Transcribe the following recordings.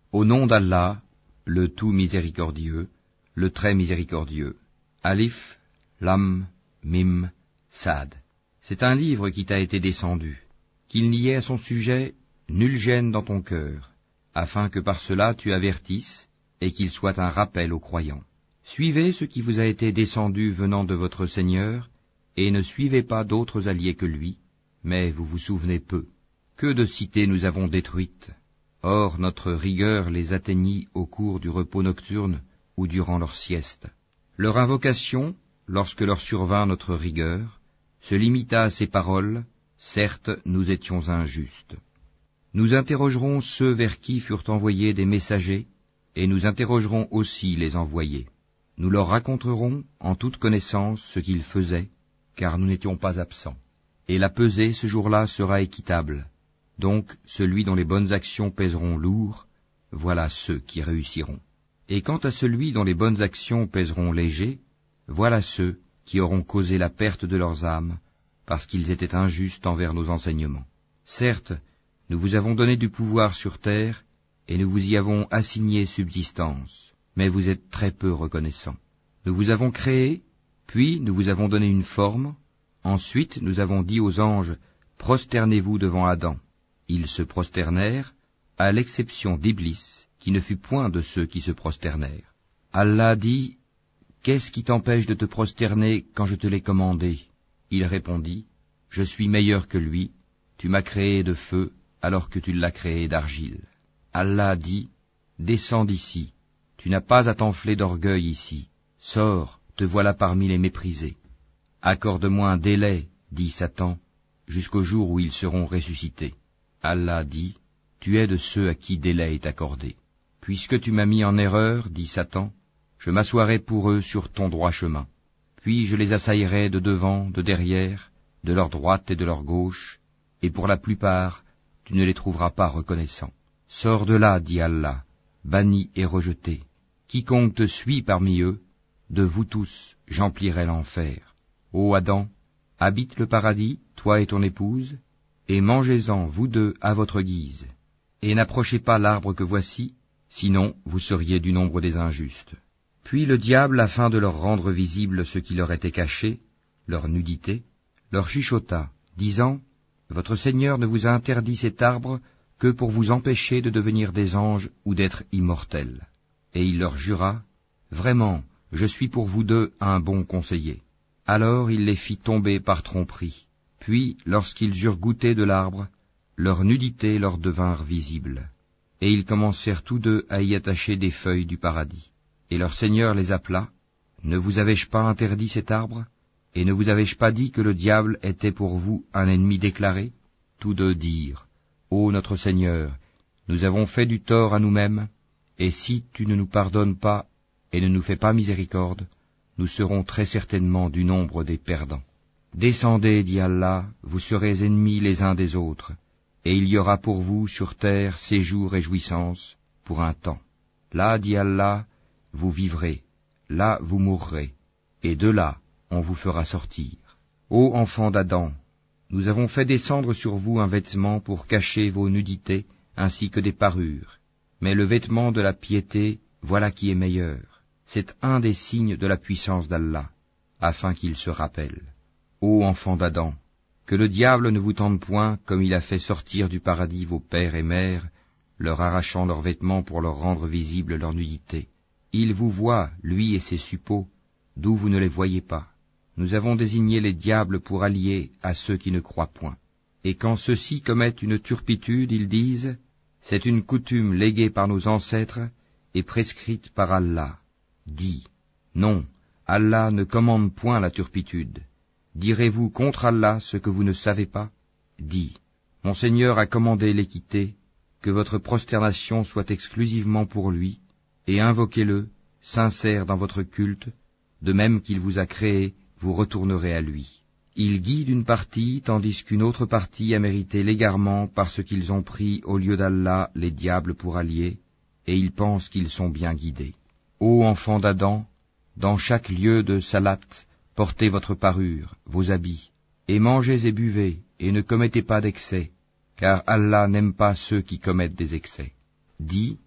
Au nom d'Allah, le tout miséricordieux, le très miséricordieux. Alif, Lam, Mim, Sad. C'est un livre qui t'a été descendu, qu'il n'y ait à son sujet nulle gêne dans ton cœur, afin que par cela tu avertisses, et qu'il soit un rappel aux croyants. Suivez ce qui vous a été descendu venant de votre Seigneur, et ne suivez pas d'autres alliés que lui, mais vous vous souvenez peu. Que de cités nous avons détruites. Or notre rigueur les atteignit au cours du repos nocturne ou durant leur sieste. Leur invocation, lorsque leur survint notre rigueur, se limita à ces paroles, certes nous étions injustes. Nous interrogerons ceux vers qui furent envoyés des messagers, et nous interrogerons aussi les envoyés. Nous leur raconterons en toute connaissance ce qu'ils faisaient, car nous n'étions pas absents. Et la pesée ce jour-là sera équitable. Donc celui dont les bonnes actions pèseront lourd, voilà ceux qui réussiront. Et quant à celui dont les bonnes actions pèseront léger, voilà ceux qui auront causé la perte de leurs âmes, parce qu'ils étaient injustes envers nos enseignements. Certes, nous vous avons donné du pouvoir sur terre, et nous vous y avons assigné subsistance, mais vous êtes très peu reconnaissants. Nous vous avons créé, puis nous vous avons donné une forme, ensuite nous avons dit aux anges, prosternez-vous devant Adam. Ils se prosternèrent, à l'exception d'Iblis, qui ne fut point de ceux qui se prosternèrent. Allah dit, qu'est-ce qui t'empêche de te prosterner quand je te l'ai commandé? Il répondit, je suis meilleur que lui, tu m'as créé de feu, alors que tu l'as créé d'argile. Allah dit, descends d'ici, tu n'as pas à t'enfler d'orgueil ici, sors, te voilà parmi les méprisés. Accorde-moi un délai, dit Satan, jusqu'au jour où ils seront ressuscités. Allah dit, tu es de ceux à qui délai est accordé. Puisque tu m'as mis en erreur, dit Satan, je m'assoirai pour eux sur ton droit chemin. Puis je les assaillerai de devant, de derrière, de leur droite et de leur gauche, et pour la plupart, tu ne les trouveras pas reconnaissants. Sors de là, dit Allah, banni et rejeté. Quiconque te suit parmi eux, de vous tous, j'emplirai l'enfer. Ô Adam, habite le paradis, toi et ton épouse, et mangez-en, vous deux, à votre guise. Et n'approchez pas l'arbre que voici, sinon vous seriez du nombre des injustes. Puis le diable, afin de leur rendre visible ce qui leur était caché, leur nudité, leur chuchota, disant, votre Seigneur ne vous a interdit cet arbre que pour vous empêcher de devenir des anges ou d'être immortels. Et il leur jura, vraiment, je suis pour vous deux un bon conseiller. Alors il les fit tomber par tromperie. Puis, lorsqu'ils eurent goûté de l'arbre, leur nudité leur devinrent visibles. Et ils commencèrent tous deux à y attacher des feuilles du paradis. Et leur Seigneur les appela, ne vous avais-je pas interdit cet arbre? Et ne vous avais-je pas dit que le diable était pour vous un ennemi déclaré? Tous deux dirent, ô notre Seigneur, nous avons fait du tort à nous-mêmes, et si tu ne nous pardonnes pas et ne nous fais pas miséricorde, nous serons très certainement du nombre des perdants. Descendez, dit Allah, vous serez ennemis les uns des autres, et il y aura pour vous sur terre séjour et jouissance pour un temps. Là, dit Allah, vous vivrez, là vous mourrez, et de là on vous fera sortir. Ô enfants d'Adam, nous avons fait descendre sur vous un vêtement pour cacher vos nudités, ainsi que des parures, mais le vêtement de la piété, voilà qui est meilleur. C'est un des signes de la puissance d'Allah, afin qu'il se rappelle. Ô enfants d'Adam, que le diable ne vous tente point comme il a fait sortir du paradis vos pères et mères, leur arrachant leurs vêtements pour leur rendre visible leur nudité. Il vous voit, lui et ses suppôts, d'où vous ne les voyez pas. Nous avons désigné les diables pour alliés à ceux qui ne croient point. Et quand ceux-ci commettent une turpitude, ils disent, c'est une coutume léguée par nos ancêtres et prescrite par Allah. Dis, non, Allah ne commande point la turpitude. Direz-vous contre Allah ce que vous ne savez pas? Dis, mon Seigneur a commandé l'équité, que votre prosternation soit exclusivement pour lui, et invoquez-le, sincère dans votre culte, de même qu'il vous a créé, vous retournerez à lui. Il guide une partie, tandis qu'une autre partie a mérité l'égarement parce qu'ils ont pris au lieu d'Allah les diables pour alliés, et ils pensent qu'ils sont bien guidés. Ô enfants d'Adam, dans chaque lieu de salat, portez votre parure, vos habits, et mangez et buvez, et ne commettez pas d'excès, car Allah n'aime pas ceux qui commettent des excès. Dis,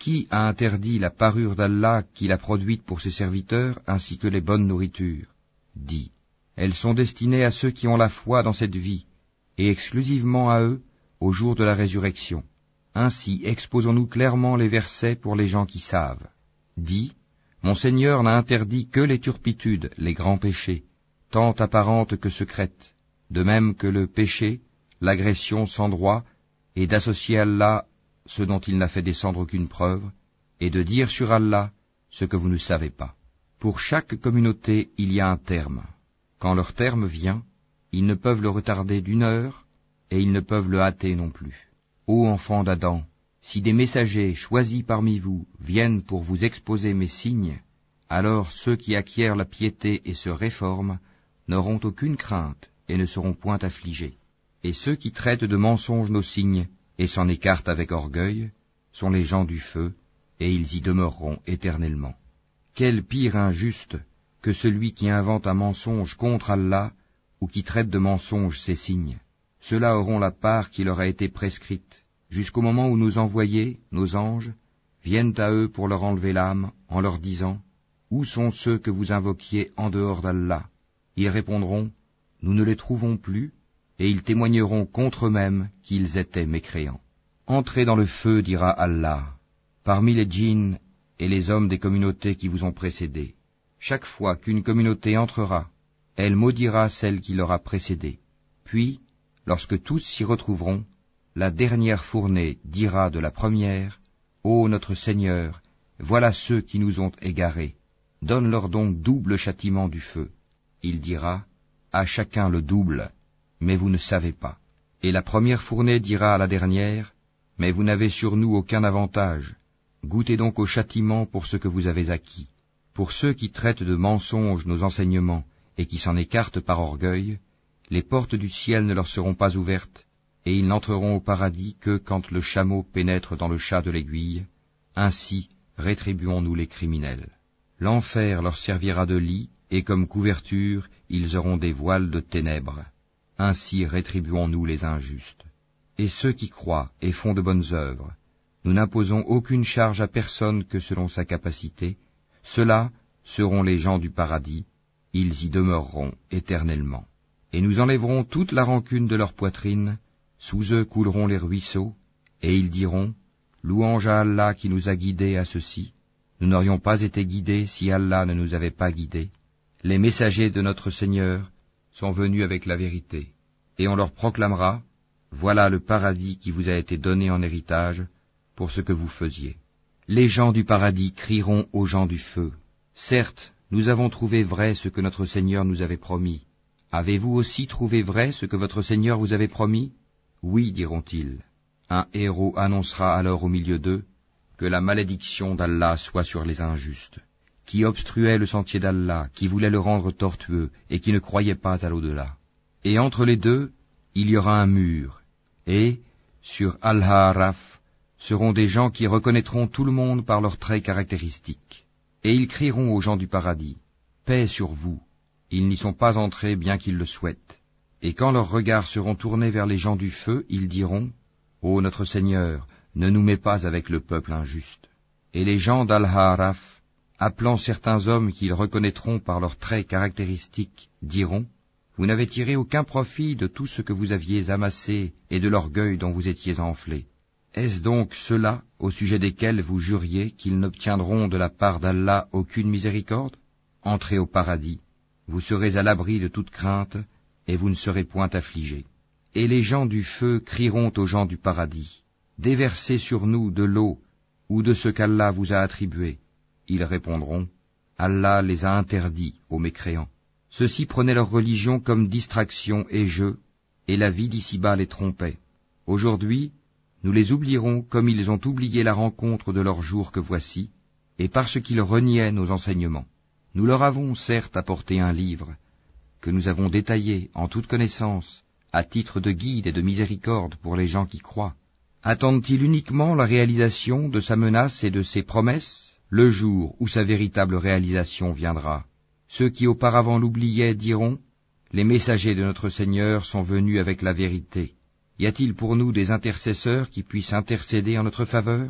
Qui a interdit la parure d'Allah qu'il a produite pour ses serviteurs, ainsi que les bonnes nourritures? Dis, elles sont destinées à ceux qui ont la foi dans cette vie, et exclusivement à eux, au jour de la résurrection. Ainsi exposons-nous clairement les versets pour les gens qui savent. Dis, mon Seigneur n'a interdit que les turpitudes, les grands péchés, tant apparentes que secrètes, de même que le péché, l'agression sans droit, et d'associer Allah ce dont il n'a fait descendre aucune preuve, et de dire sur Allah ce que vous ne savez pas. Pour chaque communauté, il y a un terme. Quand leur terme vient, ils ne peuvent le retarder d'1 heure, et ils ne peuvent le hâter non plus. Ô enfants d'Adam, si des messagers choisis parmi vous viennent pour vous exposer mes signes, alors ceux qui acquièrent la piété et se réforment n'auront aucune crainte et ne seront point affligés. Et ceux qui traitent de mensonges nos signes et s'en écartent avec orgueil sont les gens du feu, et ils y demeureront éternellement. Quel pire injuste que celui qui invente un mensonge contre Allah ou qui traite de mensonge ses signes. Ceux-là auront la part qui leur a été prescrite, jusqu'au moment où nos envoyés, nos anges, viennent à eux pour leur enlever l'âme, en leur disant « Où sont ceux que vous invoquiez en dehors d'Allah ?» Ils répondront « Nous ne les trouvons plus », et ils témoigneront contre eux-mêmes qu'ils étaient mécréants. « Entrez dans le feu, dira Allah, parmi les djinns et les hommes des communautés qui vous ont précédés. Chaque fois qu'une communauté entrera, elle maudira celle qui l'aura précédée. Puis, lorsque tous s'y retrouveront, la dernière fournée dira de la première, « Ô notre Seigneur, voilà ceux qui nous ont égarés. Donne-leur donc double châtiment du feu. » Il dira, « À chacun le double, mais vous ne savez pas. » Et la première fournée dira à la dernière, « Mais vous n'avez sur nous aucun avantage. Goûtez donc au châtiment pour ce que vous avez acquis. » Pour ceux qui traitent de mensonges nos enseignements et qui s'en écartent par orgueil, les portes du ciel ne leur seront pas ouvertes, et ils n'entreront au paradis que quand le chameau pénètre dans le chat de l'aiguille. Ainsi rétribuons-nous les criminels. L'enfer leur servira de lit, et comme couverture, ils auront des voiles de ténèbres. Ainsi rétribuons-nous les injustes. Et ceux qui croient et font de bonnes œuvres, nous n'imposons aucune charge à personne que selon sa capacité. Ceux-là seront les gens du paradis, ils y demeureront éternellement. Et nous enlèverons toute la rancune de leur poitrine, sous eux couleront les ruisseaux, et ils diront, « Louange à Allah qui nous a guidés à ceci. Nous n'aurions pas été guidés si Allah ne nous avait pas guidés. Les messagers de notre Seigneur sont venus avec la vérité, et on leur proclamera, « Voilà le paradis qui vous a été donné en héritage pour ce que vous faisiez. » Les gens du paradis crieront aux gens du feu, « Certes, nous avons trouvé vrai ce que notre Seigneur nous avait promis. Avez-vous aussi trouvé vrai ce que votre Seigneur vous avait promis? » Oui, diront-ils. Un héros annoncera alors au milieu d'eux, « Que la malédiction d'Allah soit sur les injustes, qui obstruaient le sentier d'Allah, qui voulaient le rendre tortueux et qui ne croyaient pas à l'au-delà. » Et entre les deux, il y aura un mur, et, sur Al-Ha'raf, seront des gens qui reconnaîtront tout le monde par leurs traits caractéristiques. Et ils crieront aux gens du paradis, « Paix sur vous !» Ils n'y sont pas entrés bien qu'ils le souhaitent. Et quand leurs regards seront tournés vers les gens du feu, ils diront, « Ô notre Seigneur, ne nous mets pas avec le peuple injuste. » Et les gens d'Al-Ha'raf, appelant certains hommes qu'ils reconnaîtront par leurs traits caractéristiques, diront, « Vous n'avez tiré aucun profit de tout ce que vous aviez amassé et de l'orgueil dont vous étiez enflés. Est-ce donc ceux-là, au sujet desquels vous juriez qu'ils n'obtiendront de la part d'Allah aucune miséricorde? Entrez au paradis, vous serez à l'abri de toute crainte, et vous ne serez point affligés. Et les gens du feu crieront aux gens du paradis, « Déversez sur nous de l'eau, ou de ce qu'Allah vous a attribué. » Ils répondront, « Allah les a interdits aux mécréants. » Ceux-ci prenaient leur religion comme distraction et jeu, et la vie d'ici-bas les trompait. Aujourd'hui, nous les oublierons comme ils ont oublié la rencontre de leur jour que voici, et parce qu'ils reniaient nos enseignements. Nous leur avons certes apporté un livre, que nous avons détaillé en toute connaissance, à titre de guide et de miséricorde pour les gens qui croient. Attendent-ils uniquement la réalisation de sa menace et de ses promesses, le jour où sa véritable réalisation viendra? Ceux qui auparavant l'oubliaient diront, « Les messagers de notre Seigneur sont venus avec la vérité. Y a-t-il pour nous des intercesseurs qui puissent intercéder en notre faveur?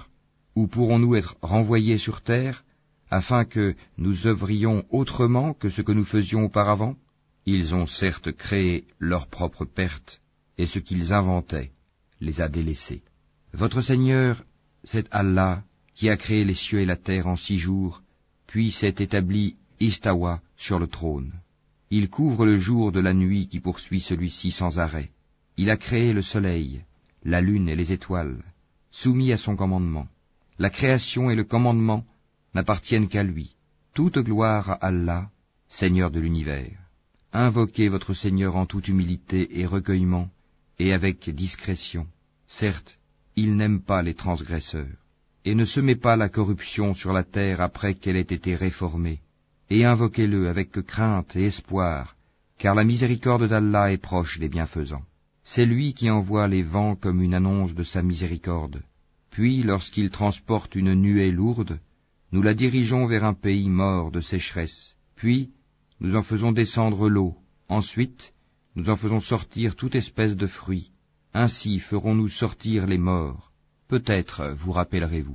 ou pourrons-nous être renvoyés sur terre, afin que nous œuvrions autrement que ce que nous faisions auparavant? Ils ont certes créé leur propre perte, et ce qu'ils inventaient les a délaissés. Votre Seigneur, c'est Allah, qui a créé les cieux et la terre en 6 jours, puis s'est établi Istawa sur le trône. Il couvre le jour de la nuit qui poursuit celui-ci sans arrêt. Il a créé le soleil, la lune et les étoiles, soumis à son commandement. La création et le commandement n'appartiennent qu'à lui. Toute gloire à Allah, Seigneur de l'univers. Invoquez votre Seigneur en toute humilité et recueillement, et avec discrétion. Certes, il n'aime pas les transgresseurs. Et ne semez pas la corruption sur la terre après qu'elle ait été réformée. Et invoquez-le avec crainte et espoir, car la miséricorde d'Allah est proche des bienfaisants. C'est lui qui envoie les vents comme une annonce de sa miséricorde. Puis, lorsqu'il transporte une nuée lourde, nous la dirigeons vers un pays mort de sécheresse. Puis, nous en faisons descendre l'eau. Ensuite, nous en faisons sortir toute espèce de fruits. Ainsi ferons-nous sortir les morts. Peut-être vous rappellerez-vous.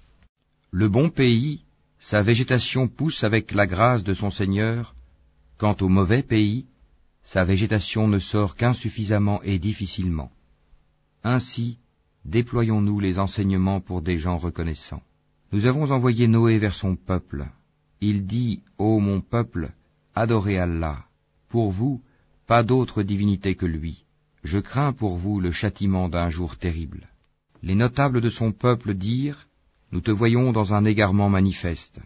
Le bon pays, sa végétation pousse avec la grâce de son Seigneur. Quant au mauvais pays, sa végétation ne sort qu'insuffisamment et difficilement. Ainsi, déployons-nous les enseignements pour des gens reconnaissants. Nous avons envoyé Noé vers son peuple. Il dit, ô mon peuple, adorez Allah. Pour vous, pas d'autre divinité que lui. Je crains pour vous le châtiment d'un jour terrible. Les notables de son peuple dirent, nous te voyons dans un égarement manifeste.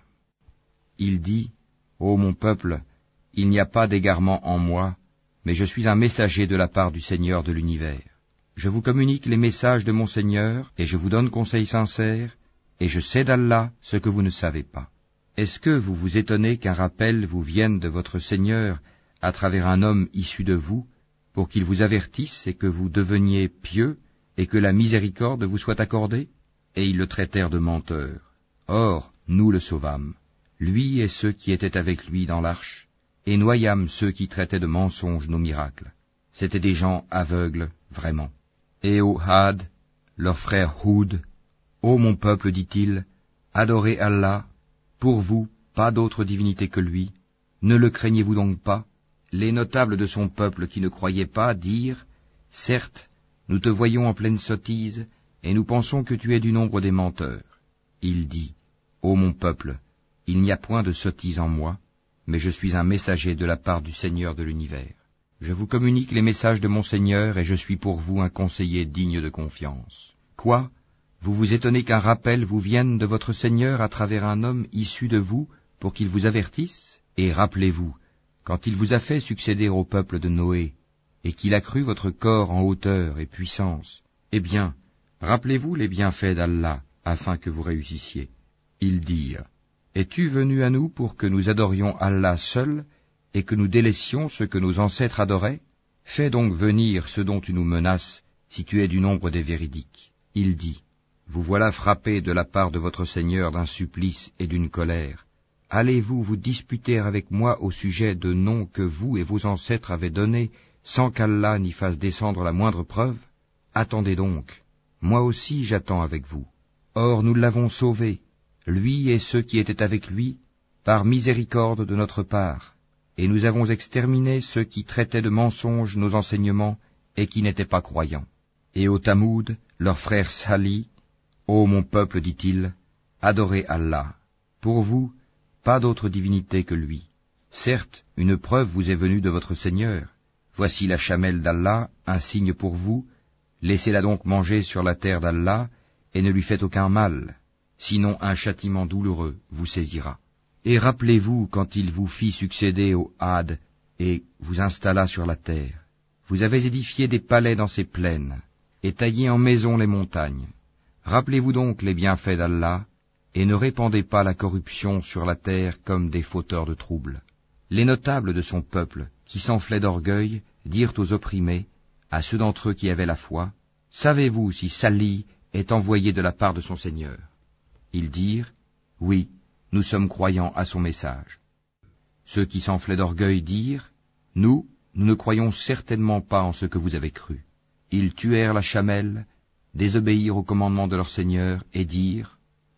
Il dit, ô mon peuple, il n'y a pas d'égarement en moi, mais je suis un messager de la part du Seigneur de l'univers. Je vous communique les messages de mon Seigneur, et je vous donne conseil sincère, et je sais d'Allah ce que vous ne savez pas. Est-ce que vous vous étonnez qu'un rappel vous vienne de votre Seigneur à travers un homme issu de vous, pour qu'il vous avertisse et que vous deveniez pieux, et que la miséricorde vous soit accordée? Et ils le traitèrent de menteur. Or, nous le sauvâmes, lui et ceux qui étaient avec lui dans l'arche, et noyâmes ceux qui traitaient de mensonges nos miracles. C'étaient des gens aveugles, vraiment. Et au Had, leur frère Houd, ô mon peuple, dit-il, adorez Allah, pour vous, pas d'autre divinité que lui, ne le craignez-vous donc pas? Les notables de son peuple qui ne croyaient pas dirent, certes, nous te voyons en pleine sottise, et nous pensons que tu es du nombre des menteurs. Il dit, ô mon peuple, il n'y a point de sottise en moi, mais je suis un messager de la part du Seigneur de l'univers. Je vous communique les messages de mon Seigneur, et je suis pour vous un conseiller digne de confiance. Quoi? Vous vous étonnez qu'un rappel vous vienne de votre Seigneur à travers un homme issu de vous, pour qu'il vous avertisse? Et rappelez-vous, quand il vous a fait succéder au peuple de Noé, et qu'il a cru votre corps en hauteur et puissance, eh bien, rappelez-vous les bienfaits d'Allah, afin que vous réussissiez. Ils dirent, es-tu venu à nous pour que nous adorions Allah seul, et que nous délaissions ce que nos ancêtres adoraient? Fais donc venir ce dont tu nous menaces, si tu es du nombre des véridiques. Il dit, vous voilà frappés de la part de votre Seigneur d'un supplice et d'une colère. Allez-vous vous disputer avec moi au sujet de noms que vous et vos ancêtres avez donnés, sans qu'Allah n'y fasse descendre la moindre preuve? Attendez donc, moi aussi j'attends avec vous. Or nous l'avons sauvé, lui et ceux qui étaient avec lui, par miséricorde de notre part, et nous avons exterminé ceux qui traitaient de mensonges nos enseignements et qui n'étaient pas croyants. Et au Tamoud, leur frère Salih, ô mon peuple, dit-il, adorez Allah. Pour vous, pas d'autre divinité que lui. Certes, une preuve vous est venue de votre Seigneur. Voici la chamelle d'Allah, un signe pour vous. Laissez-la donc manger sur la terre d'Allah, et ne lui faites aucun mal. Sinon un châtiment douloureux vous saisira. Et rappelez-vous quand il vous fit succéder au Had, et vous installa sur la terre. Vous avez édifié des palais dans ces plaines, et taillé en maisons les montagnes. Rappelez-vous donc les bienfaits d'Allah, et ne répandez pas la corruption sur la terre comme des fauteurs de troubles. Les notables de son peuple, qui s'enflaient d'orgueil, dirent aux opprimés, à ceux d'entre eux qui avaient la foi, « Savez-vous si Salih est envoyé de la part de son Seigneur ?» Ils dirent, « Oui, nous sommes croyants à son message. » Ceux qui s'enflaient d'orgueil dirent, « Nous ne croyons certainement pas en ce que vous avez cru. » Ils tuèrent la chamelle, désobéirent au commandement de leur Seigneur, et dirent,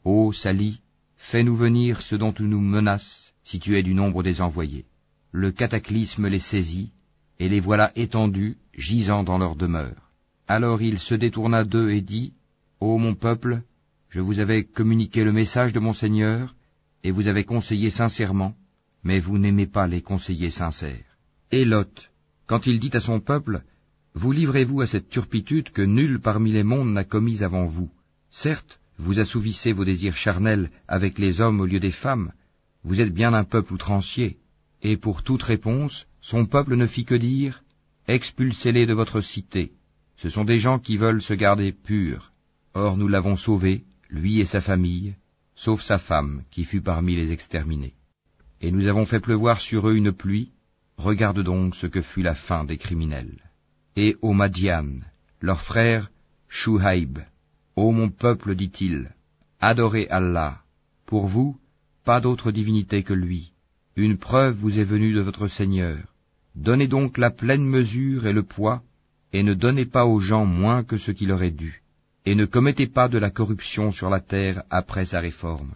Ô Sali, fais-nous venir ceux dont tu nous menaces, si tu es du nombre des envoyés. Le cataclysme les saisit, et les voilà étendus, gisant dans leur demeure. Alors il se détourna d'eux et dit, Ô mon peuple, je vous avais communiqué le message de mon Seigneur, et vous avez conseillé sincèrement, mais vous n'aimez pas les conseillers sincères. Et Lot, quand il dit à son peuple, vous livrez-vous à cette turpitude que nul parmi les mondes n'a commise avant vous. Certes, vous assouvissez vos désirs charnels avec les hommes au lieu des femmes, vous êtes bien un peuple outrancier. Et pour toute réponse, son peuple ne fit que dire, expulsez-les de votre cité. Ce sont des gens qui veulent se garder purs. Or nous l'avons sauvé, lui et sa famille, sauf sa femme, qui fut parmi les exterminés. Et nous avons fait pleuvoir sur eux une pluie, regarde donc ce que fut la fin des criminels. Et aux Madian, leur frère Shuhaïb, ô mon peuple, dit-il, adorez Allah, pour vous, pas d'autre divinité que lui. Une preuve vous est venue de votre Seigneur. Donnez donc la pleine mesure et le poids, et ne donnez pas aux gens moins que ce qui leur est dû, et ne commettez pas de la corruption sur la terre après sa réforme.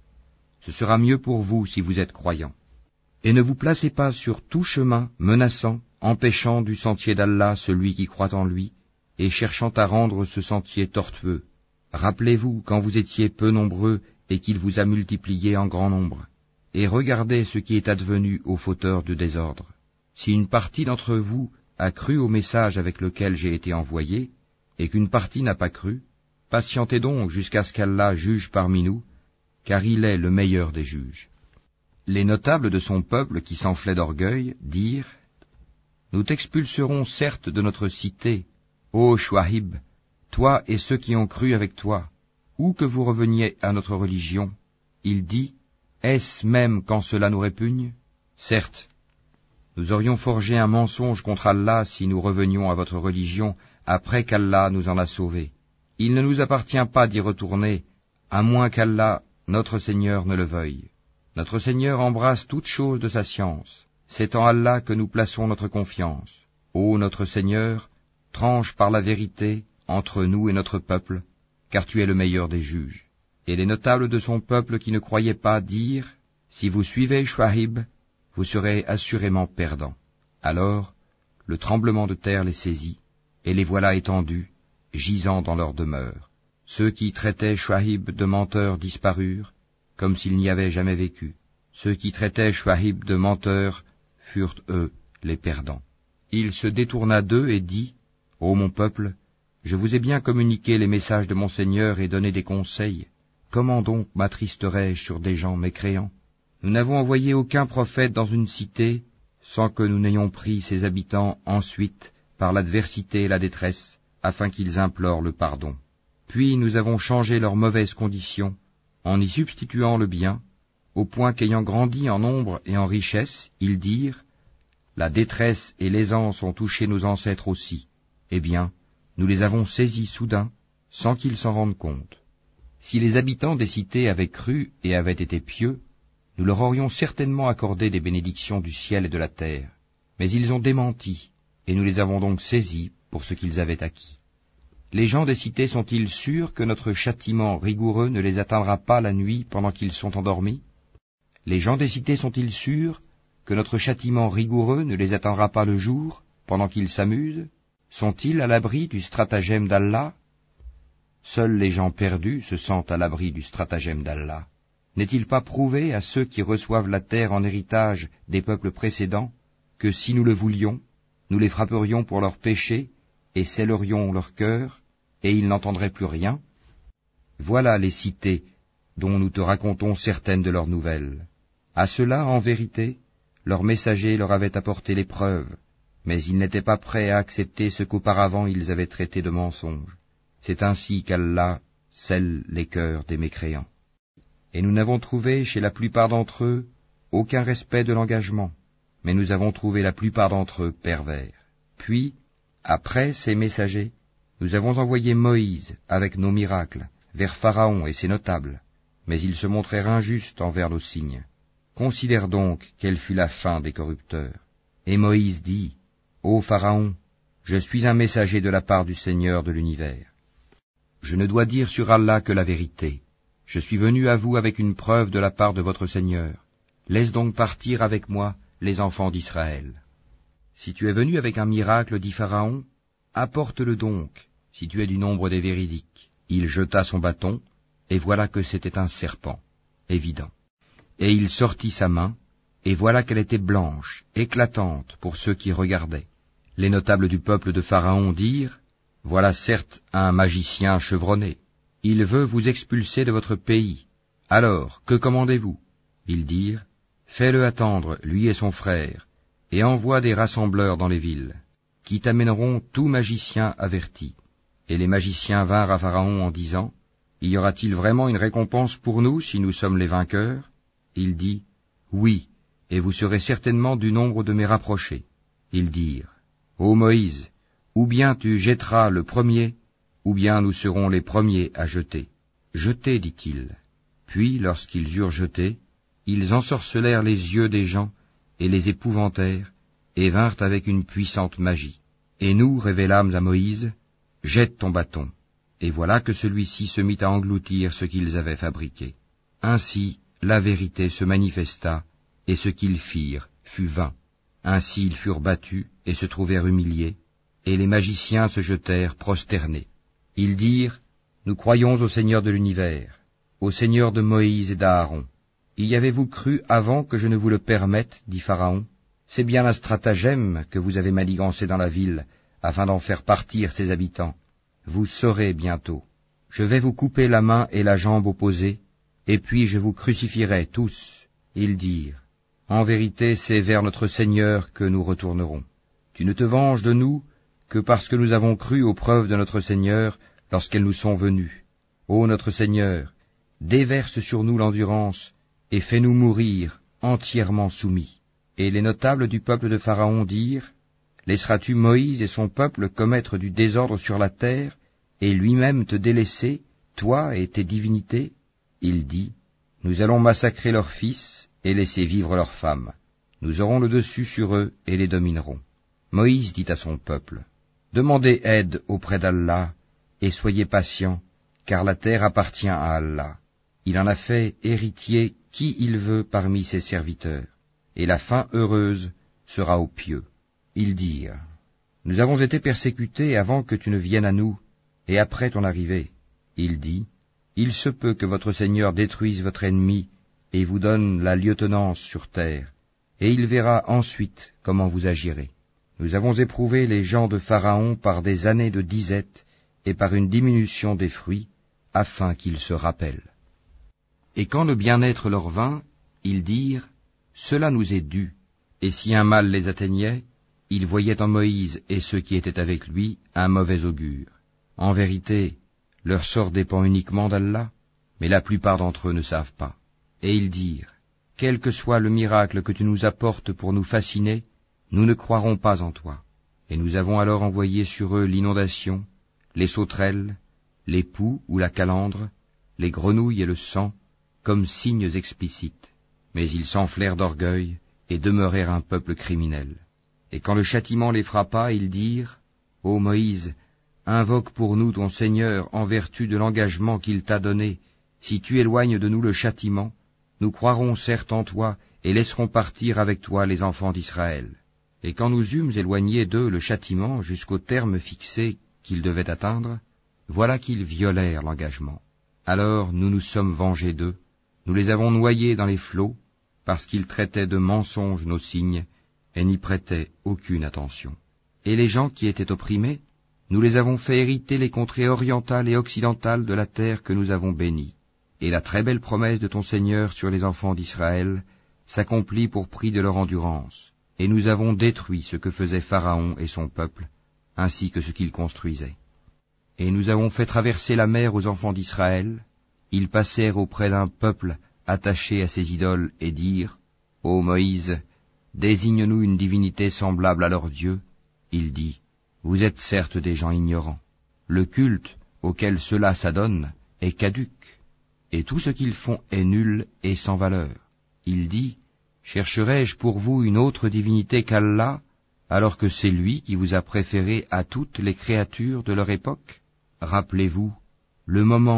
Ce sera mieux pour vous si vous êtes croyants. Et ne vous placez pas sur tout chemin menaçant, empêchant du sentier d'Allah celui qui croit en lui, et cherchant à rendre ce sentier tortueux. Rappelez-vous quand vous étiez peu nombreux et qu'il vous a multiplié en grand nombre. Et regardez ce qui est advenu aux fauteurs de désordre. Si une partie d'entre vous a cru au message avec lequel j'ai été envoyé, et qu'une partie n'a pas cru, patientez donc jusqu'à ce qu'Allah juge parmi nous, car il est le meilleur des juges. Les notables de son peuple qui s'enflaient d'orgueil dirent, nous t'expulserons certes de notre cité, ô Shuaïb, toi et ceux qui ont cru avec toi, ou que vous reveniez à notre religion. Il dit, est-ce même quand cela nous répugne? Certes, nous aurions forgé un mensonge contre Allah si nous revenions à votre religion après qu'Allah nous en a sauvés. Il ne nous appartient pas d'y retourner, à moins qu'Allah, notre Seigneur, ne le veuille. Notre Seigneur embrasse toutes choses de sa science. C'est en Allah que nous plaçons notre confiance. Ô notre Seigneur, tranche par la vérité entre nous et notre peuple, car tu es le meilleur des juges. Et les notables de son peuple qui ne croyaient pas dirent, si vous suivez Shuaïb, vous serez assurément perdants. Alors, le tremblement de terre les saisit, et les voilà étendus, gisant dans leur demeure. Ceux qui traitaient Shuaïb de menteur disparurent, comme s'il n'y avait jamais vécu. Ceux qui traitaient Shuaïb de menteur furent, eux, les perdants. Il se détourna d'eux et dit, ô mon peuple, je vous ai bien communiqué les messages de mon Seigneur et donné des conseils. Comment donc m'attristerais-je sur des gens mécréants? Nous n'avons envoyé aucun prophète dans une cité sans que nous n'ayons pris ses habitants ensuite par l'adversité et la détresse, afin qu'ils implorent le pardon. Puis nous avons changé leurs mauvaises conditions, en y substituant le bien, au point qu'ayant grandi en nombre et en richesse, ils dirent, la détresse et l'aisance ont touché nos ancêtres aussi. Eh bien, nous les avons saisis soudain, sans qu'ils s'en rendent compte. Si les habitants des cités avaient cru et avaient été pieux, nous leur aurions certainement accordé des bénédictions du ciel et de la terre. Mais ils ont démenti, et nous les avons donc saisis pour ce qu'ils avaient acquis. Les gens des cités sont-ils sûrs que notre châtiment rigoureux ne les atteindra pas la nuit pendant qu'ils sont endormis? Les gens des cités sont-ils sûrs que notre châtiment rigoureux ne les atteindra pas le jour, pendant qu'ils s'amusent? Sont-ils à l'abri du stratagème d'Allah? Seuls les gens perdus se sentent à l'abri du stratagème d'Allah. N'est-il pas prouvé à ceux qui reçoivent la terre en héritage des peuples précédents, que si nous le voulions, nous les frapperions pour leurs péchés, et scellerions leur cœur, et ils n'entendraient plus rien? Voilà les cités dont nous te racontons certaines de leurs nouvelles. À cela, en vérité, leurs messagers leur avaient apporté les preuves, mais ils n'étaient pas prêts à accepter ce qu'auparavant ils avaient traité de mensonge. C'est ainsi qu'Allah scelle les cœurs des mécréants. Et nous n'avons trouvé chez la plupart d'entre eux aucun respect de l'engagement, mais nous avons trouvé la plupart d'entre eux pervers. Puis, après ces messagers, nous avons envoyé Moïse avec nos miracles vers Pharaon et ses notables, mais ils se montrèrent injustes envers nos signes. Considère donc quelle fut la fin des corrupteurs. Et Moïse dit, ô Pharaon, je suis un messager de la part du Seigneur de l'univers. Je ne dois dire sur Allah que la vérité. Je suis venu à vous avec une preuve de la part de votre Seigneur. Laisse donc partir avec moi les enfants d'Israël. Si tu es venu avec un miracle, dit Pharaon, apporte-le donc, si tu es du nombre des véridiques. Il jeta son bâton, et voilà que c'était un serpent, évident. Et il sortit sa main, et voilà qu'elle était blanche, éclatante pour ceux qui regardaient. Les notables du peuple de Pharaon dirent, « Voilà certes un magicien chevronné. Il veut vous expulser de votre pays. Alors, que commandez-vous » Ils dirent, « Fais-le attendre, lui et son frère, et envoie des rassembleurs dans les villes, qui t'amèneront tout magicien averti. » Et les magiciens vinrent à Pharaon en disant, « Y aura-t-il vraiment une récompense pour nous si nous sommes les vainqueurs ?» Il dit, « Oui, et vous serez certainement du nombre de mes rapprochés. » Ils dirent, « Ô Moïse, ou bien tu jetteras le premier, ou bien nous serons les premiers à jeter. » « Jetez, dit-il. Puis, lorsqu'ils eurent jeté, ils ensorcelèrent les yeux des gens et les épouvantèrent, et vinrent avec une puissante magie. Et nous révélâmes à Moïse, « Jette ton bâton. » Et voilà que celui-ci se mit à engloutir ce qu'ils avaient fabriqué. Ainsi, la vérité se manifesta, et ce qu'ils firent fut vain. Ainsi ils furent battus et se trouvèrent humiliés, et les magiciens se jetèrent prosternés. Ils dirent, « Nous croyons au Seigneur de l'univers, au Seigneur de Moïse et d'Aaron. » Y avez-vous cru avant que je ne vous le permette, dit Pharaon. C'est bien un stratagème que vous avez manigancé dans la ville, afin d'en faire partir ses habitants. Vous saurez bientôt. Je vais vous couper la main et la jambe opposées, et puis je vous crucifierai tous. Ils dirent, « En vérité, c'est vers notre Seigneur que nous retournerons. Tu ne te venges de nous que parce que nous avons cru aux preuves de notre Seigneur lorsqu'elles nous sont venues. Ô notre Seigneur, déverse sur nous l'endurance, et fais-nous mourir entièrement soumis. » Et les notables du peuple de Pharaon dirent, « Laisseras-tu Moïse et son peuple commettre du désordre sur la terre, et lui-même te délaisser, toi et tes divinités ?» Il dit, « Nous allons massacrer leurs fils et laisser vivre leurs femmes. Nous aurons le dessus sur eux et les dominerons. » Moïse dit à son peuple, « Demandez aide auprès d'Allah, et soyez patients, car la terre appartient à Allah. Il en a fait héritier qui il veut parmi ses serviteurs, et la fin heureuse sera aux pieux. » Ils dirent, « Nous avons été persécutés avant que tu ne viennes à nous, et après ton arrivée. » Il dit, « Il se peut que votre Seigneur détruise votre ennemi et vous donne la lieutenance sur terre, et il verra ensuite comment vous agirez. Nous avons éprouvé les gens de Pharaon par des années de disette et par une diminution des fruits, afin qu'ils se rappellent. » Et quand le bien-être leur vint, ils dirent, « Cela nous est dû. » Et si un mal les atteignait, ils voyaient en Moïse et ceux qui étaient avec lui un mauvais augure. En vérité, leur sort dépend uniquement d'Allah, mais la plupart d'entre eux ne savent pas. Et ils dirent, « Quel que soit le miracle que tu nous apportes pour nous fasciner, nous ne croirons pas en toi. » Et nous avons alors envoyé sur eux l'inondation, les sauterelles, les poux ou la calandre, les grenouilles et le sang, comme signes explicites. Mais ils s'enflèrent d'orgueil et demeurèrent un peuple criminel. Et quand le châtiment les frappa, ils dirent, « Ô Moïse, invoque pour nous ton Seigneur en vertu de l'engagement qu'il t'a donné. Si tu éloignes de nous le châtiment, nous croirons certes en toi et laisserons partir avec toi les enfants d'Israël. » Et quand nous eûmes éloigné d'eux le châtiment jusqu'au terme fixé qu'ils devaient atteindre, voilà qu'ils violèrent l'engagement. Alors nous nous sommes vengés d'eux, nous les avons noyés dans les flots, parce qu'ils traitaient de mensonges nos signes, et n'y prêtaient aucune attention. Et les gens qui étaient opprimés, nous les avons fait hériter les contrées orientales et occidentales de la terre que nous avons bénie. Et la très belle promesse de ton Seigneur sur les enfants d'Israël s'accomplit pour prix de leur endurance. Et nous avons détruit ce que faisait Pharaon et son peuple, ainsi que ce qu'ils construisaient. Et nous avons fait traverser la mer aux enfants d'Israël. Ils passèrent auprès d'un peuple attaché à ses idoles et dirent, « Ô Moïse, désigne-nous une divinité semblable à leur Dieu. » Il dit, « Vous êtes certes des gens ignorants. Le culte auquel cela s'adonne est caduc, et tout ce qu'ils font est nul et sans valeur. » Il dit, « Chercherai-je pour vous une autre divinité qu'Allah, alors que c'est lui qui vous a préféré à toutes les créatures de leur époque? Rappelez-vous le moment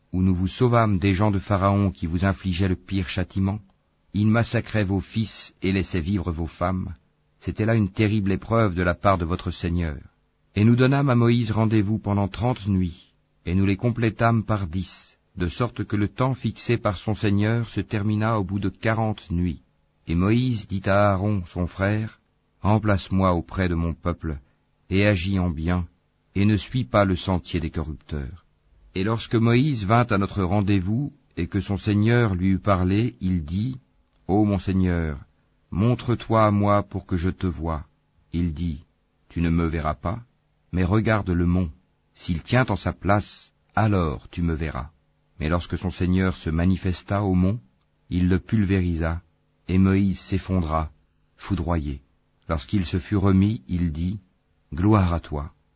où nous vous sauvâmes des gens de Pharaon qui vous infligeaient le pire châtiment, ils massacraient vos fils et laissaient vivre vos femmes, c'était là une terrible épreuve de la part de votre Seigneur. Et nous donnâmes à Moïse rendez-vous pendant 30 nuits, et nous les complétâmes par 10, de sorte que le temps fixé par son Seigneur se termina au bout de 40 nuits. Et Moïse dit à Aaron, son frère, « Remplace-moi auprès de mon peuple, et agis en bien, et ne suis pas le sentier des corrupteurs. » Et lorsque Moïse vint à notre rendez-vous, et que son Seigneur lui eut parlé, il dit, « Ô mon Seigneur, montre-toi à moi pour que je te voie. » Il dit, « Tu ne me verras pas, mais regarde le mont. S'il tient en sa place, alors tu me verras. » Mais lorsque son Seigneur se manifesta au mont, il le pulvérisa, et Moïse s'effondra, foudroyé. Lorsqu'il se fut remis, il dit, « Gloire à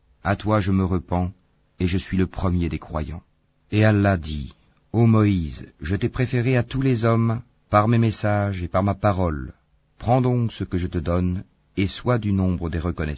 toi je me repens, et je suis le premier des croyants. » Et Allah dit, « Ô Moïse, je t'ai préféré à tous les hommes, par mes messages et par ma parole. Prends donc ce que je te donne, et sois du nombre des reconnaissants. »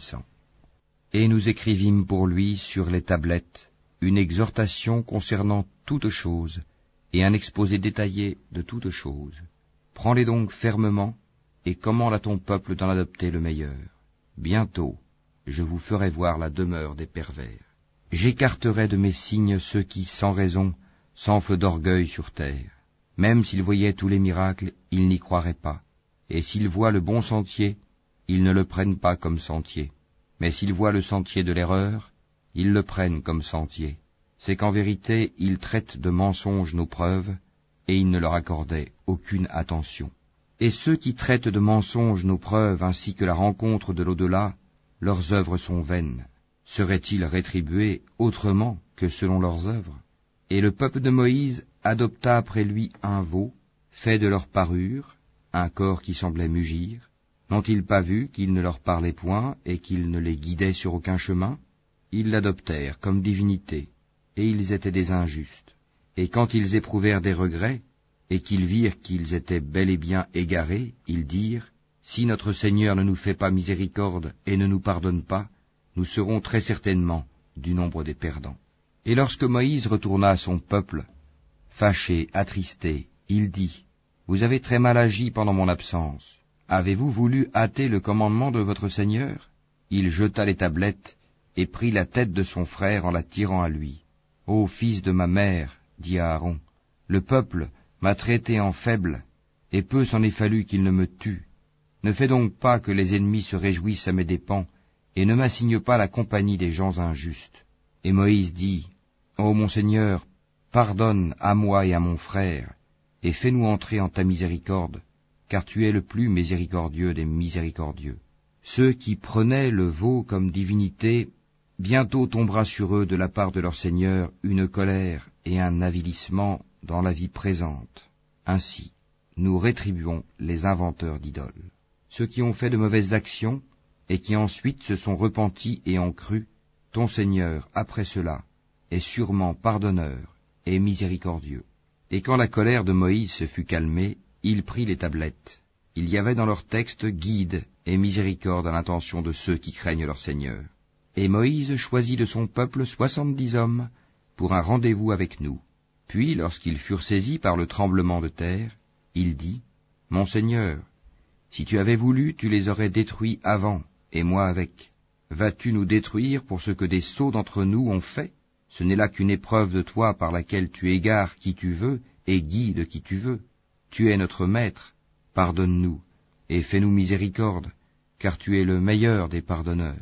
Et nous écrivîmes pour lui sur les tablettes une exhortation concernant toutes choses, et un exposé détaillé de toutes choses. Prends-les donc fermement, et commande à ton peuple d'en adopter le meilleur. Bientôt, je vous ferai voir la demeure des pervers. J'écarterai de mes signes ceux qui, sans raison, s'enflent d'orgueil sur terre. Même s'ils voyaient tous les miracles, ils n'y croiraient pas. Et s'ils voient le bon sentier, ils ne le prennent pas comme sentier. Mais s'ils voient le sentier de l'erreur, ils le prennent comme sentier. C'est qu'en vérité, ils traitent de mensonges nos preuves, et ils ne leur accordaient aucune attention. Et ceux qui traitent de mensonges nos preuves ainsi que la rencontre de l'au-delà, leurs œuvres sont vaines. Seraient-ils rétribués autrement que selon leurs œuvres? Et le peuple de Moïse adopta après lui un veau, fait de leur parure, un corps qui semblait mugir. N'ont-ils pas vu qu'il ne leur parlait point et qu'il ne les guidait sur aucun chemin? Ils l'adoptèrent comme divinité, et ils étaient des injustes. Et quand ils éprouvèrent des regrets, et qu'ils virent qu'ils étaient bel et bien égarés, ils dirent, « Si notre Seigneur ne nous fait pas miséricorde et ne nous pardonne pas, nous serons très certainement du nombre des perdants. » Et lorsque Moïse retourna à son peuple, fâché, attristé, il dit, « Vous avez très mal agi pendant mon absence. Avez-vous voulu hâter le commandement de votre Seigneur ?» Il jeta les tablettes et prit la tête de son frère en la tirant à lui. « Ô fils de ma mère, dit Aaron, le peuple m'a traité en faible, et peu s'en est fallu qu'il ne me tue. Ne fais donc pas que les ennemis se réjouissent à mes dépens, et ne m'assigne pas la compagnie des gens injustes. » Et Moïse dit, « Ô mon Seigneur, pardonne à moi et à mon frère, et fais-nous entrer en ta miséricorde, car tu es le plus miséricordieux des miséricordieux. » Ceux qui prenaient le veau comme divinité, bientôt tombera sur eux de la part de leur Seigneur une colère et un avilissement dans la vie présente. Ainsi, nous rétribuons les inventeurs d'idoles. Ceux qui ont fait de mauvaises actions, et qui ensuite se sont repentis et ont cru, ton Seigneur, après cela, est sûrement pardonneur et miséricordieux. Et quand la colère de Moïse se fut calmée, il prit les tablettes. Il y avait dans leur texte guide et miséricorde à l'intention de ceux qui craignent leur Seigneur. Et Moïse choisit de son peuple 70 hommes pour un rendez-vous avec nous. Puis, lorsqu'ils furent saisis par le tremblement de terre, il dit, « Mon Seigneur, si tu avais voulu, tu les aurais détruits avant, et moi avec. Vas-tu nous détruire pour ce que des sots d'entre nous ont fait? Ce n'est là qu'une épreuve de toi par laquelle tu égares qui tu veux et guides qui tu veux. Tu es notre maître, pardonne-nous, et fais-nous miséricorde, car tu es le meilleur des pardonneurs.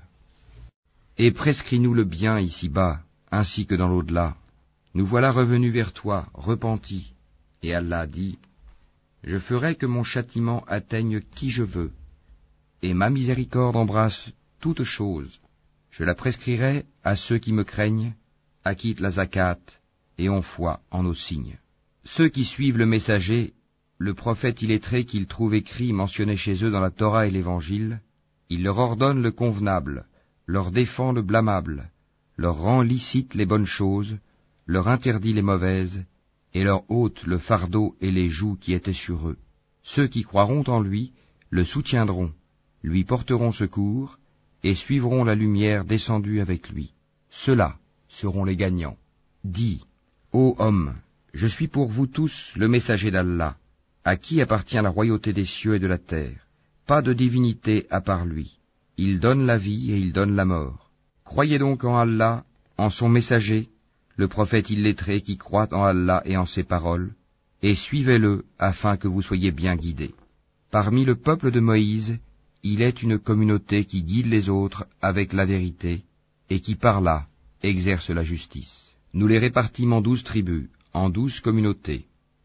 Et prescris-nous le bien ici-bas, ainsi que dans l'au-delà. Nous voilà revenus vers toi, repentis. » Et Allah dit, « Je ferai que mon châtiment atteigne qui je veux, et ma miséricorde embrasse toute chose. Je la prescrirai à ceux qui me craignent, acquittent la zakat et ont foi en nos signes. Ceux qui suivent le messager, le prophète illettré qu'ils trouvent écrit mentionné chez eux dans la Torah et l'Évangile, il leur ordonne le convenable, leur défend le blâmable, leur rend licite les bonnes choses, leur interdit les mauvaises, et leur ôte le fardeau et les jougs qui étaient sur eux. Ceux qui croiront en lui le soutiendront, lui porteront secours, et suivront la lumière descendue avec lui. Ceux-là seront les gagnants. Dis, Ô homme, je suis pour vous tous le messager d'Allah, à qui appartient la royauté des cieux et de la terre. Pas de divinité à part lui. Il donne la vie et il donne la mort. Croyez donc en Allah, en son messager, le prophète illettré qui croit en Allah et en ses paroles, et suivez-le afin que vous soyez bien guidés. Parmi le peuple de Moïse, il est une communauté qui guide les autres avec la vérité, et qui par là exerce la justice. Nous les répartîmes en 12 tribus, en 12 communautés.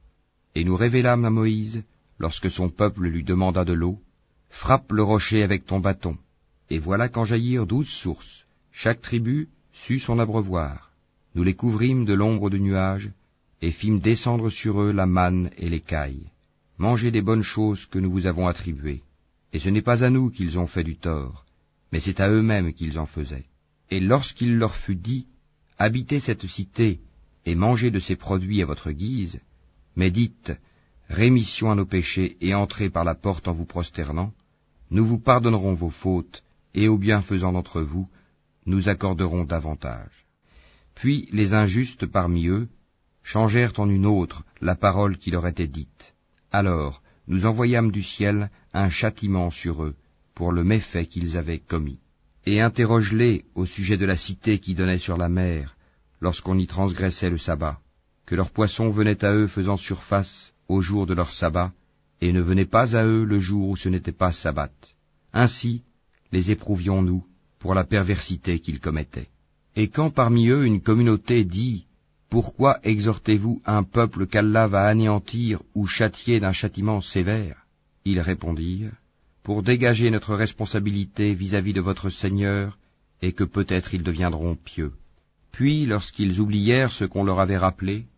Et nous révélâmes à Moïse, lorsque son peuple lui demanda de l'eau, frappe le rocher avec ton bâton. Et voilà qu'en jaillirent 12 sources. Chaque tribu sut son abreuvoir. Nous les couvrîmes de l'ombre de nuages, et fîmes descendre sur eux la manne et l'écaille. Mangez des bonnes choses que nous vous avons attribuées. Et ce n'est pas à nous qu'ils ont fait du tort, mais c'est à eux-mêmes qu'ils en faisaient. Et lorsqu'il leur fut dit, habitez cette cité, et mangez de ses produits à votre guise, mais dites, rémission à nos péchés, et entrez par la porte en vous prosternant, nous vous pardonnerons vos fautes, et aux bienfaisants d'entre vous, nous accorderons davantage. Puis les injustes parmi eux changèrent en une autre la parole qui leur était dite. Alors nous envoyâmes du ciel un châtiment sur eux, pour le méfait qu'ils avaient commis. Et interroge-les au sujet de la cité qui donnait sur la mer, lorsqu'on y transgressait le sabbat, que leurs poissons venaient à eux faisant surface au jour de leur sabbat, et ne venaient pas à eux le jour où ce n'était pas sabbat. Ainsi les éprouvions-nous pour la perversité qu'ils commettaient. Et quand parmi eux une communauté dit « Pourquoi exhortez-vous un peuple qu'Allah va anéantir ou châtier d'un châtiment sévère ?» Ils répondirent « Pour dégager notre responsabilité vis-à-vis de votre Seigneur, et que peut-être ils deviendront pieux. » Puis, lorsqu'ils oublièrent ce qu'on leur avait rappelé,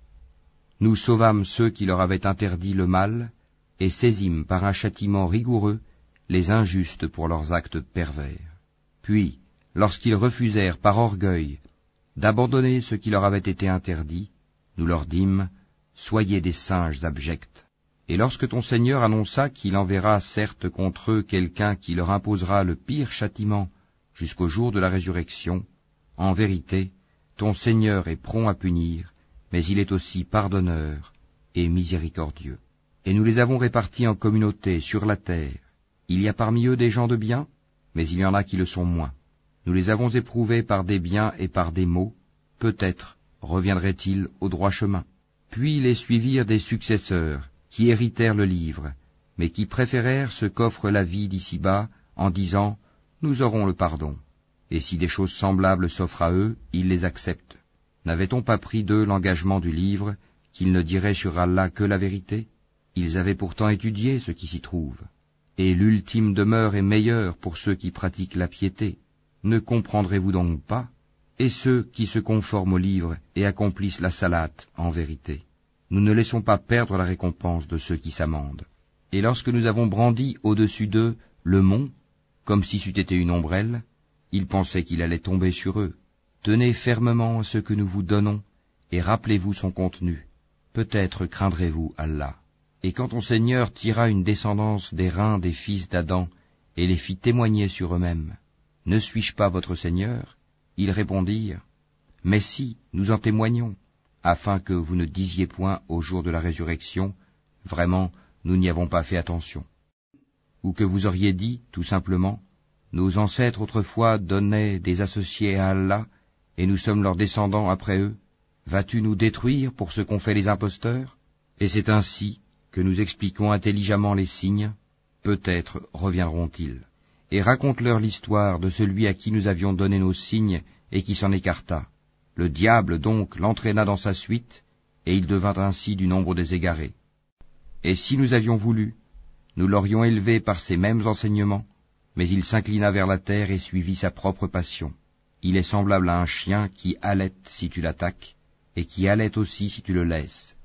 nous sauvâmes ceux qui leur avaient interdit le mal, et saisîmes par un châtiment rigoureux les injustes pour leurs actes pervers. Puis, lorsqu'ils refusèrent par orgueil d'abandonner ce qui leur avait été interdit, nous leur dîmes, soyez des singes abjects. Et lorsque ton Seigneur annonça qu'il enverra certes contre eux quelqu'un qui leur imposera le pire châtiment jusqu'au jour de la résurrection, en vérité, ton Seigneur est prompt à punir, mais il est aussi pardonneur et miséricordieux. Et nous les avons répartis en communautés sur la terre. Il y a parmi eux des gens de bien, mais il y en a qui le sont moins. Nous les avons éprouvés par des biens et par des maux, peut-être reviendraient-ils au droit chemin. Puis les suivirent des successeurs, qui héritèrent le livre, mais qui préférèrent ce qu'offre la vie d'ici-bas, en disant « Nous aurons le pardon ». Et si des choses semblables s'offrent à eux, ils les acceptent. N'avait-on pas pris d'eux l'engagement du livre, qu'ils ne diraient sur Allah que la vérité? Ils avaient pourtant étudié ce qui s'y trouve. Et l'ultime demeure est meilleure pour ceux qui pratiquent la piété. Ne comprendrez-vous donc pas? Et ceux qui se conforment au livre et accomplissent la salate en vérité. Nous ne laissons pas perdre la récompense de ceux qui s'amendent. Et lorsque nous avons brandi au-dessus d'eux le mont, comme si c'eût été une ombrelle, ils pensaient qu'il allait tomber sur eux. Tenez fermement à ce que nous vous donnons, et rappelez-vous son contenu. Peut-être craindrez-vous Allah. Et quand ton Seigneur tira une descendance des reins des fils d'Adam, et les fit témoigner sur eux-mêmes, « Ne suis-je pas votre Seigneur ?» Ils répondirent, « Mais si, nous en témoignons, afin que vous ne disiez point au jour de la résurrection, « Vraiment, nous n'y avons pas fait attention. » Ou que vous auriez dit, tout simplement, « Nos ancêtres autrefois donnaient des associés à Allah, et nous sommes leurs descendants après eux. Vas-tu nous détruire pour ce qu'ont fait les imposteurs ?» Et c'est ainsi que nous expliquons intelligemment les signes, peut-être reviendront-ils. Et raconte-leur l'histoire de celui à qui nous avions donné nos signes et qui s'en écarta. Le diable donc l'entraîna dans sa suite, et il devint ainsi du nombre des égarés. Et si nous avions voulu, nous l'aurions élevé par ces mêmes enseignements, mais il s'inclina vers la terre et suivit sa propre passion. Il est semblable à un chien qui halète si tu l'attaques, et qui halète aussi si tu le laisses.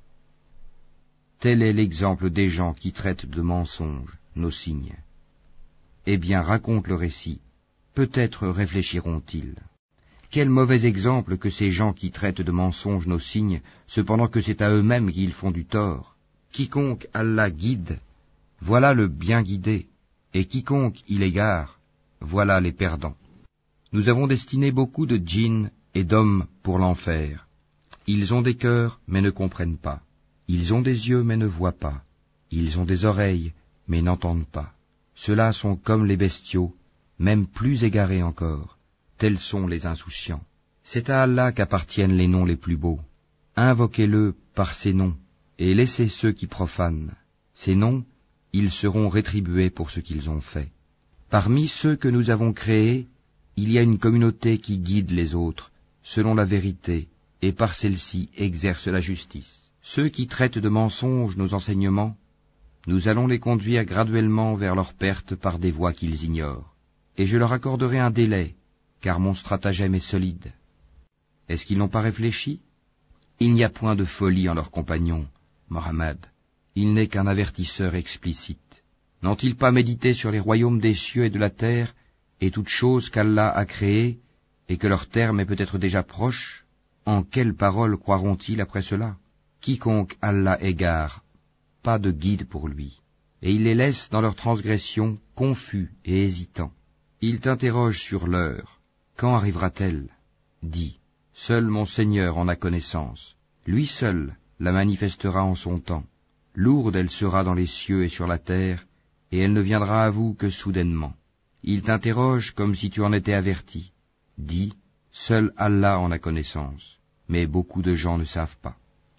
Tel est l'exemple des gens qui traitent de mensonges nos signes. Eh bien, raconte le récit, peut-être réfléchiront-ils. Quel mauvais exemple que ces gens qui traitent de mensonges nos signes, cependant que c'est à eux-mêmes qu'ils font du tort. Quiconque Allah guide, voilà le bien guidé, et quiconque il égare, voilà les perdants. Nous avons destiné beaucoup de djinns et d'hommes pour l'enfer. Ils ont des cœurs, mais ne comprennent pas. Ils ont des yeux, mais ne voient pas. Ils ont des oreilles, mais n'entendent pas. Ceux-là sont comme les bestiaux, même plus égarés encore. Tels sont les insouciants. C'est à Allah qu'appartiennent les noms les plus beaux. Invoquez-le par ces noms, et laissez ceux qui profanent. Ces noms, ils seront rétribués pour ce qu'ils ont fait. Parmi ceux que nous avons créés, il y a une communauté qui guide les autres, selon la vérité, et par celle-ci exerce la justice. Ceux qui traitent de mensonges nos enseignements, nous allons les conduire graduellement vers leur perte par des voies qu'ils ignorent. Et je leur accorderai un délai, car mon stratagème est solide. Est-ce qu'ils n'ont pas réfléchi? Il n'y a point de folie en leurs compagnons, Mohammed. Il n'est qu'un avertisseur explicite. N'ont-ils pas médité sur les royaumes des cieux et de la terre, et toutes choses qu'Allah a créées, et que leur terme est peut-être déjà proche? En quelles paroles croiront-ils après cela? Quiconque Allah égare, pas de guide pour lui, et il les laisse dans leur transgression confus et hésitants. Il t'interroge sur l'heure. Quand arrivera-t-elle? Dis, seul mon Seigneur en a connaissance. Lui seul la manifestera en son temps. Lourde elle sera dans les cieux et sur la terre, et elle ne viendra à vous que soudainement. Il t'interroge comme si tu en étais averti. Dis, seul Allah en a connaissance, mais beaucoup de gens ne savent pas.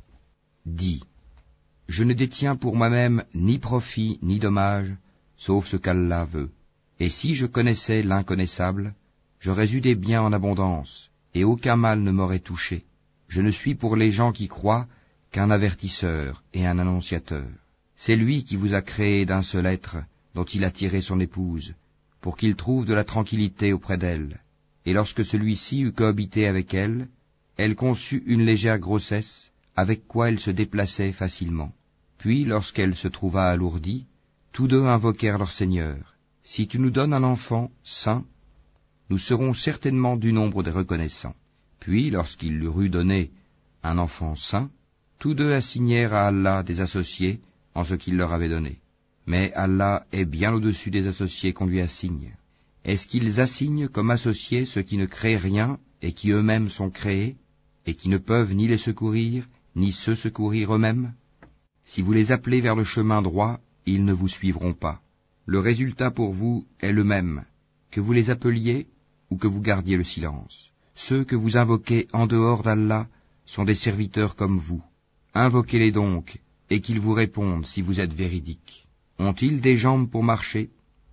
Dis, je ne détiens pour moi-même ni profit ni dommage, sauf ce qu'Allah veut. Et si je connaissais l'inconnaissable, j'aurais eu des biens en abondance, et aucun mal ne m'aurait touché. Je ne suis pour les gens qui croient qu'un avertisseur et un annonciateur. C'est lui qui vous a créé d'un seul être, dont il a tiré son épouse, pour qu'il trouve de la tranquillité auprès d'elle. Et lorsque celui-ci eut cohabité avec elle, elle conçut une légère grossesse, avec quoi elle se déplaçait facilement. Puis, lorsqu'elle se trouva alourdie, tous deux invoquèrent leur Seigneur. Si tu nous donnes un enfant saint, nous serons certainement du nombre des reconnaissants. Puis, lorsqu'il leur eut donné un enfant saint, tous deux assignèrent à Allah des associés en ce qu'il leur avait donné. Mais Allah est bien au-dessus des associés qu'on lui assigne. Est-ce qu'ils assignent comme associés ceux qui ne créent rien et qui eux-mêmes sont créés, et qui ne peuvent ni les secourir, ni se secourir eux-mêmes? Si vous les appelez vers le chemin droit, ils ne vous suivront pas. Le résultat pour vous est le même, que vous les appeliez ou que vous gardiez le silence. Ceux que vous invoquez en dehors d'Allah sont des serviteurs comme vous. Invoquez-les donc, et qu'ils vous répondent si vous êtes véridiques. Ont-ils des jambes pour marcher?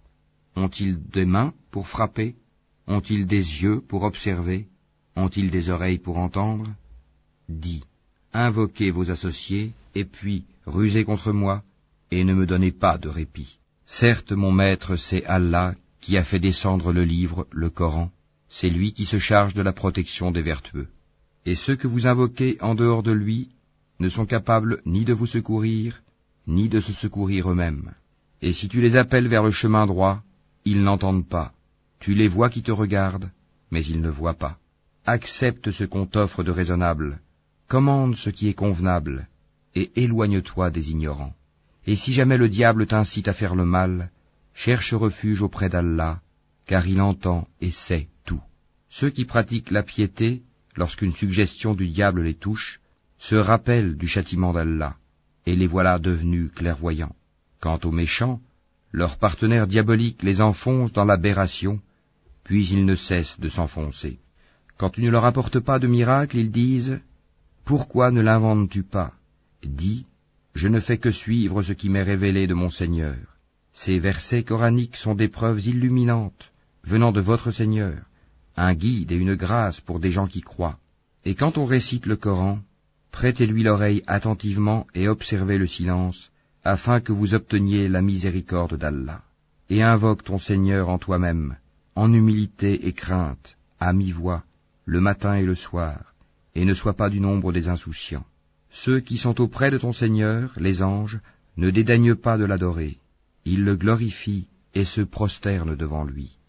Ont-ils des mains pour frapper? Ont-ils des yeux pour observer? Ont-ils des oreilles pour entendre? Dis, invoquez vos associés, et puis rusez contre moi, et ne me donnez pas de répit. Certes, mon maître, c'est Allah qui a fait descendre le livre, le Coran. C'est lui qui se charge de la protection des vertueux. Et ceux que vous invoquez en dehors de lui ne sont capables ni de vous secourir, ni de se secourir eux-mêmes. Et si tu les appelles vers le chemin droit, ils n'entendent pas. Tu les vois qui te regardent, mais ils ne voient pas. Accepte ce qu'on t'offre de raisonnable, commande ce qui est convenable, et éloigne-toi des ignorants. Et si jamais le diable t'incite à faire le mal, cherche refuge auprès d'Allah, car il entend et sait tout. Ceux qui pratiquent la piété, lorsqu'une suggestion du diable les touche, se rappellent du châtiment d'Allah, et les voilà devenus clairvoyants. Quant aux méchants, leurs partenaires diaboliques les enfoncent dans l'aberration, puis ils ne cessent de s'enfoncer. Quand tu ne leur apportes pas de miracle, ils disent « Pourquoi ne l'inventes-tu pas ?» Dis « Je ne fais que suivre ce qui m'est révélé de mon Seigneur. » Ces versets coraniques sont des preuves illuminantes, venant de votre Seigneur, un guide et une grâce pour des gens qui croient. Et quand on récite le Coran, prêtez-lui l'oreille attentivement et observez le silence, afin que vous obteniez la miséricorde d'Allah. Et invoque ton Seigneur en toi-même, en humilité et crainte, à mi-voix, le matin et le soir, et ne sois pas du nombre des insouciants. Ceux qui sont auprès de ton Seigneur, les anges, ne dédaignent pas de l'adorer. Ils le glorifient et se prosternent devant lui.